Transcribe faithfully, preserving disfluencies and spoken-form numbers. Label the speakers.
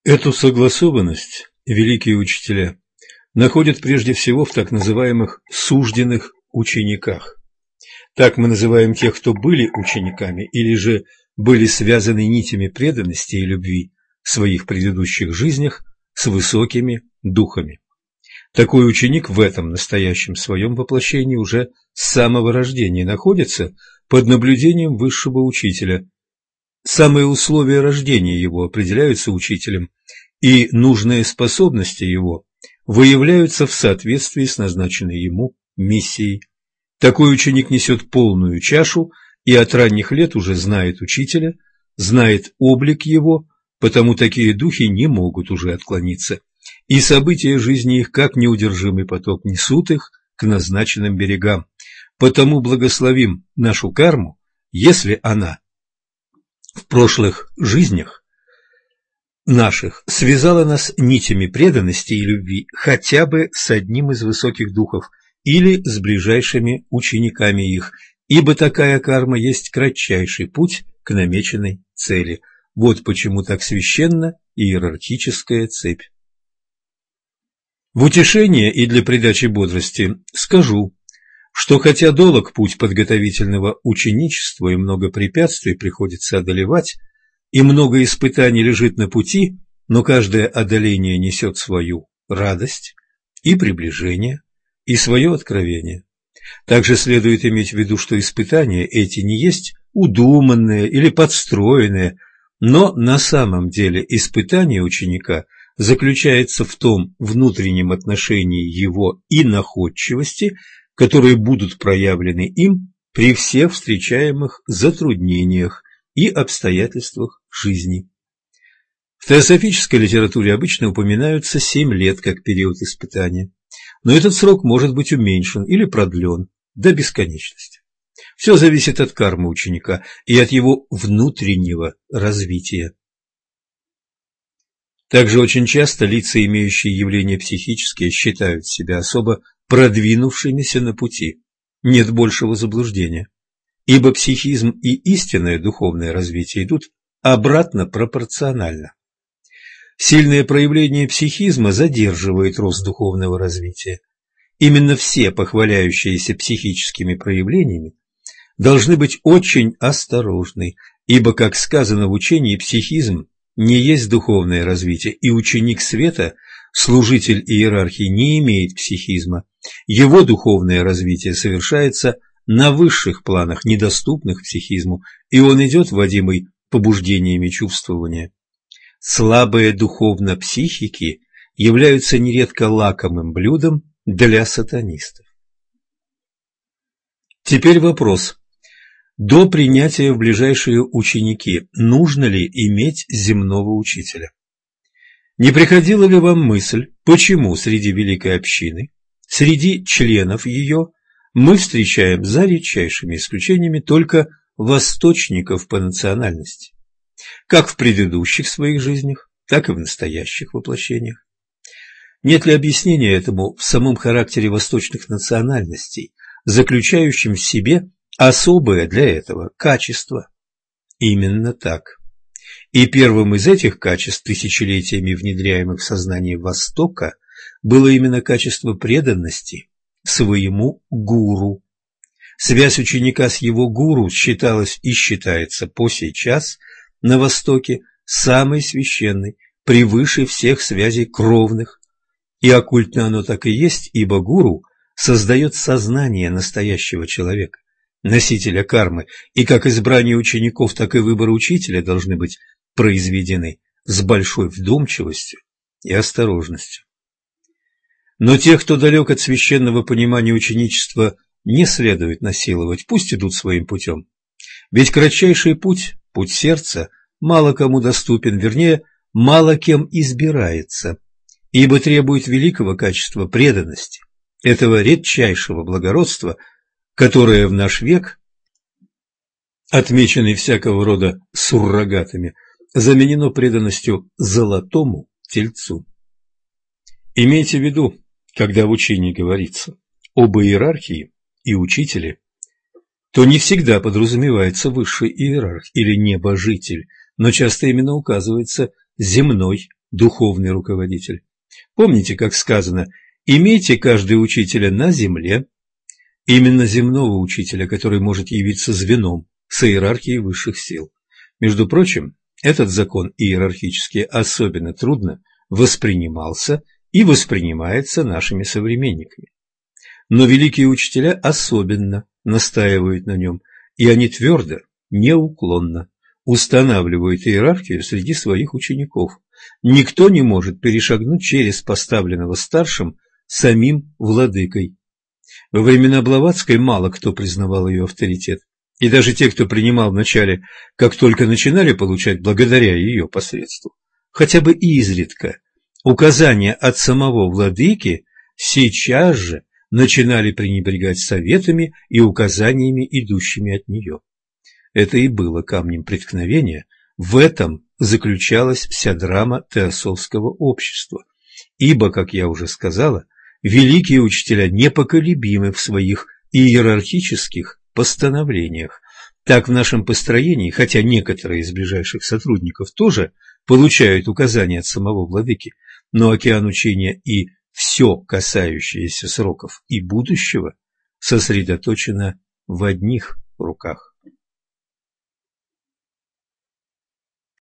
Speaker 1: Эту согласованность великие учителя находят прежде всего в так называемых сужденных учениках. Так мы называем тех, кто были учениками или же были связаны нитями преданности и любви в своих предыдущих жизнях с высокими духами. Такой ученик в этом настоящем своем воплощении уже с самого рождения находится под наблюдением высшего учителя. Самые условия рождения его определяются учителем, и нужные способности его выявляются в соответствии с назначенной ему миссией. Такой ученик несет полную чашу и от ранних лет уже знает учителя, знает облик его, потому такие духи не могут уже отклониться, и события жизни их, как неудержимый поток, несут их к назначенным берегам. Потому благословим нашу карму, если она в прошлых жизнях наших связала нас нитями преданности и любви хотя бы с одним из высоких духов или с ближайшими учениками их, ибо такая карма есть кратчайший путь к намеченной цели. Вот почему так священна иерархическая цепь. В утешение и для придачи бодрости скажу, что хотя долг путь подготовительного ученичества и много препятствий приходится одолевать, и много испытаний лежит на пути, но каждое одоление несет свою радость и приближение, и свое откровение. Также следует иметь в виду, что испытания эти не есть удуманные или подстроенные, но на самом деле испытание ученика заключается в том внутреннем отношении его и находчивости, которые будут проявлены им при всех встречаемых затруднениях и обстоятельствах жизни. В теософической литературе обычно упоминаются семь лет как период испытания, но этот срок может быть уменьшен или продлен до бесконечности. Все зависит от кармы ученика и от его внутреннего развития. Также очень часто лица, имеющие явления психические, считают себя особо продвинувшимися на пути. Нет большего заблуждения, ибо психизм и истинное духовное развитие идут обратно пропорционально. Сильное проявление психизма задерживает рост духовного развития. Именно все похваляющиеся психическими проявлениями должны быть очень осторожны, ибо, как сказано в учении, психизм не есть духовное развитие, и ученик света, служитель иерархии, не имеет психизма. Его духовное развитие совершается на высших планах, недоступных психизму, и он идет, водимый побуждениями чувствования. Слабые духовно психики являются нередко лакомым блюдом для сатанистов. Теперь вопрос. До принятия в ближайшие ученики нужно ли иметь земного учителя? Не приходила ли вам мысль, почему среди великой общины, среди членов ее, мы встречаем за редчайшими исключениями только восточников по национальности, как в предыдущих своих жизнях, так и в настоящих воплощениях? Нет ли объяснения этому в самом характере восточных национальностей, заключающем в себе особое для этого качество? Именно так. И первым из этих качеств, тысячелетиями внедряемых в сознание Востока, было именно качество преданности своему гуру. Связь ученика с его гуру считалась и считается по сей час на Востоке самой священной, превыше всех связей кровных. И оккультно оно так и есть, ибо гуру создает сознание настоящего человека, носителя кармы, и как избрание учеников, так и выбор учителя должны быть произведены с большой вдумчивостью и осторожностью. Но тех, кто далек от священного понимания ученичества, не следует насиловать, пусть идут своим путем. Ведь кратчайший путь, путь сердца, мало кому доступен, вернее, мало кем избирается, ибо требует великого качества преданности, этого редчайшего благородства, которое в наш век, отмеченный всякого рода суррогатами, заменено преданностью золотому тельцу. Имейте в виду, когда в учении говорится об иерархии и учителе, то не всегда подразумевается высший иерарх или небожитель, но часто именно указывается земной духовный руководитель. Помните, как сказано: «Имейте каждый учителя на земле», именно земного учителя, который может явиться звеном с иерархией высших сил. Между прочим, этот закон иерархически особенно трудно воспринимался и воспринимается нашими современниками. Но великие учителя особенно настаивают на нем, и они твердо, неуклонно устанавливают иерархию среди своих учеников. Никто не может перешагнуть через поставленного старшим самим владыкой. Во времена Блаватской мало кто признавал ее авторитет, и даже те, кто принимал вначале, как только начинали получать благодаря ее посредству, хотя бы изредка, указания от самого владыки, сейчас же начинали пренебрегать советами и указаниями, идущими от нее. Это и было камнем преткновения, в этом заключалась вся драма теософского общества, ибо, как я уже сказала, великие учителя непоколебимы в своих иерархических постановлениях. Так в нашем построении, хотя некоторые из ближайших сотрудников тоже получают указания от самого владыки, но океан учения и все, касающееся сроков и будущего, сосредоточено в одних руках.